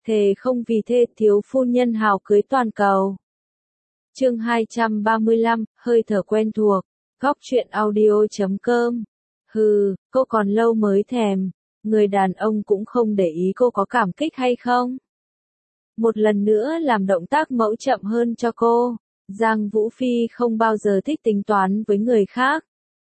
thề không vì thê thiếu phu nhân hào cưới toàn cầu. Chương 235, hơi thở quen thuộc, góc truyện audio.com. Hừ, cô còn lâu mới thèm, người đàn ông cũng không để ý cô có cảm kích hay không. Một lần nữa làm động tác mẫu chậm hơn cho cô. Giang Vũ Phi không bao giờ thích tính toán với người khác.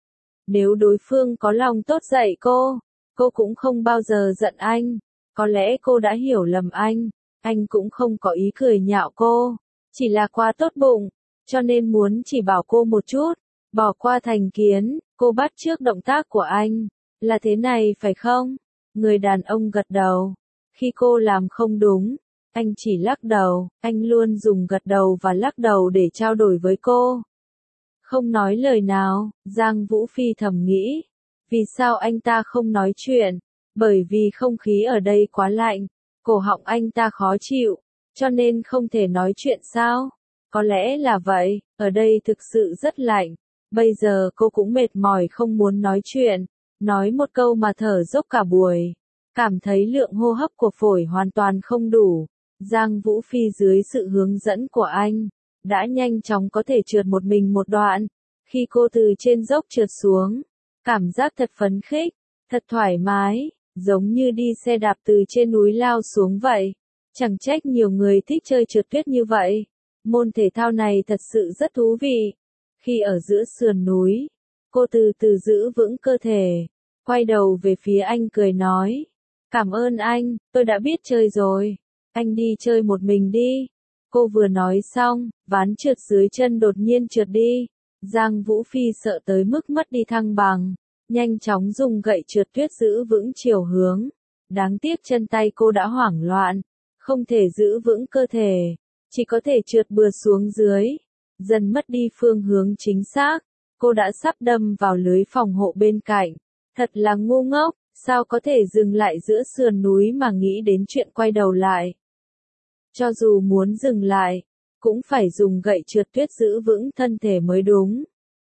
Nếu đối phương có lòng tốt dạy cô cũng không bao giờ giận anh. Có lẽ cô đã hiểu lầm anh cũng không có ý cười nhạo cô, chỉ là quá tốt bụng, cho nên muốn chỉ bảo cô một chút, bỏ qua thành kiến, cô bắt chước động tác của anh, là thế này phải không? Người đàn ông gật đầu, khi cô làm không đúng, anh chỉ lắc đầu, anh luôn dùng gật đầu và lắc đầu để trao đổi với cô. Không nói lời nào, Giang Vũ Phi thầm nghĩ, vì sao anh ta không nói chuyện? Bởi vì không khí ở đây quá lạnh, cổ họng anh ta khó chịu, cho nên không thể nói chuyện sao? Có lẽ là vậy, ở đây thực sự rất lạnh, bây giờ cô cũng mệt mỏi không muốn nói chuyện, nói một câu mà thở dốc cả buổi, cảm thấy lượng hô hấp của phổi hoàn toàn không đủ. Giang Vũ Phi dưới sự hướng dẫn của anh, đã nhanh chóng có thể trượt một mình một đoạn, khi cô từ trên dốc trượt xuống, cảm giác thật phấn khích, thật thoải mái. Giống như đi xe đạp từ trên núi lao xuống vậy. Chẳng trách nhiều người thích chơi trượt tuyết như vậy. Môn thể thao này thật sự rất thú vị. Khi ở giữa sườn núi, cô từ từ giữ vững cơ thể, quay đầu về phía anh cười nói. Cảm ơn anh, tôi đã biết chơi rồi. Anh đi chơi một mình đi. Cô vừa nói xong, ván trượt dưới chân đột nhiên trượt đi. Giang Vũ Phi sợ tới mức mất đi thăng bằng. Nhanh chóng dùng gậy trượt tuyết giữ vững chiều hướng. Đáng tiếc chân tay cô đã hoảng loạn, không thể giữ vững cơ thể, chỉ có thể trượt bừa xuống dưới, dần mất đi phương hướng chính xác. Cô đã sắp đâm vào lưới phòng hộ bên cạnh. Thật là ngu ngốc, sao có thể dừng lại giữa sườn núi mà nghĩ đến chuyện quay đầu lại. Cho dù muốn dừng lại, cũng phải dùng gậy trượt tuyết giữ vững thân thể mới đúng.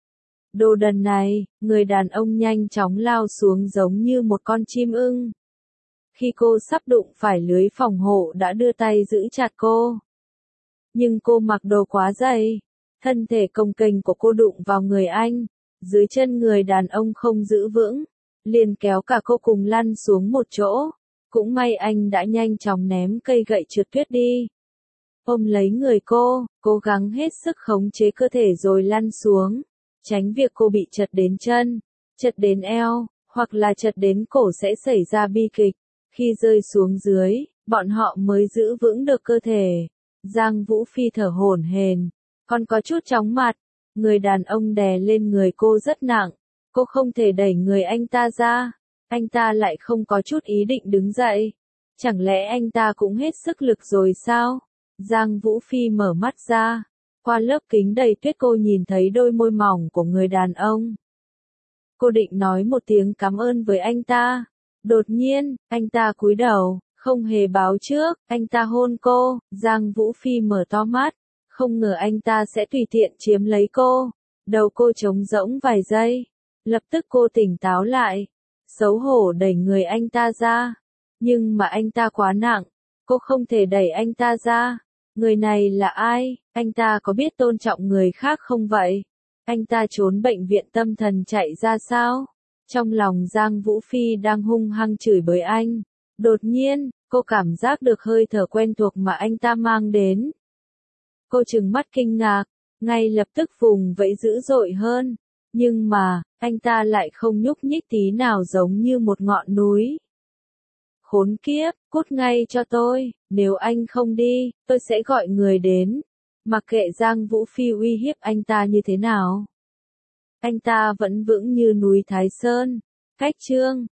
Đồ đần này, người đàn ông nhanh chóng lao xuống giống như một con chim ưng. Khi cô sắp đụng phải lưới phòng hộ đã đưa tay giữ chặt cô. Nhưng cô mặc đồ quá dày, thân thể cồng kềnh của cô đụng vào người anh, dưới chân người đàn ông không giữ vững, liền kéo cả cô cùng lăn xuống một chỗ. Cũng may anh đã nhanh chóng ném cây gậy trượt tuyết đi. Ôm lấy người cô, cố gắng hết sức khống chế cơ thể rồi lăn xuống. Tránh việc cô bị trật đến chân, trật đến eo, hoặc là trật đến cổ sẽ xảy ra bi kịch. Khi rơi xuống dưới, bọn họ mới giữ vững được cơ thể. Giang Vũ Phi thở hổn hển, còn có chút chóng mặt. Người đàn ông đè lên người cô rất nặng, cô không thể đẩy người anh ta ra. Anh ta lại không có chút ý định đứng dậy. Chẳng lẽ anh ta cũng hết sức lực rồi sao? Giang Vũ Phi mở mắt ra. Qua lớp kính đầy tuyết cô nhìn thấy đôi môi mỏng của người đàn ông. Cô định nói một tiếng cảm ơn với anh ta. Đột nhiên, anh ta cúi đầu, không hề báo trước, anh ta hôn cô. Giang Vũ Phi mở to mắt, không ngờ anh ta sẽ tùy tiện chiếm lấy cô. Đầu cô trống rỗng vài giây. Lập tức cô tỉnh táo lại, xấu hổ đẩy người anh ta ra. Nhưng mà anh ta quá nặng, cô không thể đẩy anh ta ra. Người này là ai? Anh ta có biết tôn trọng người khác không vậy? Anh ta trốn bệnh viện tâm thần chạy ra sao? Trong lòng Giang Vũ Phi đang hung hăng chửi bới anh. Đột nhiên, cô cảm giác được hơi thở quen thuộc mà anh ta mang đến. Cô trừng mắt kinh ngạc, ngay lập tức vùng vẫy dữ dội hơn. Nhưng mà, anh ta lại không nhúc nhích tí nào giống như một ngọn núi. Khốn kiếp, cút ngay cho tôi, nếu anh không đi, tôi sẽ gọi người đến. Mặc kệ Giang Vũ Phi uy hiếp anh ta như thế nào. Anh ta vẫn vững như núi Thái Sơn. Cách chương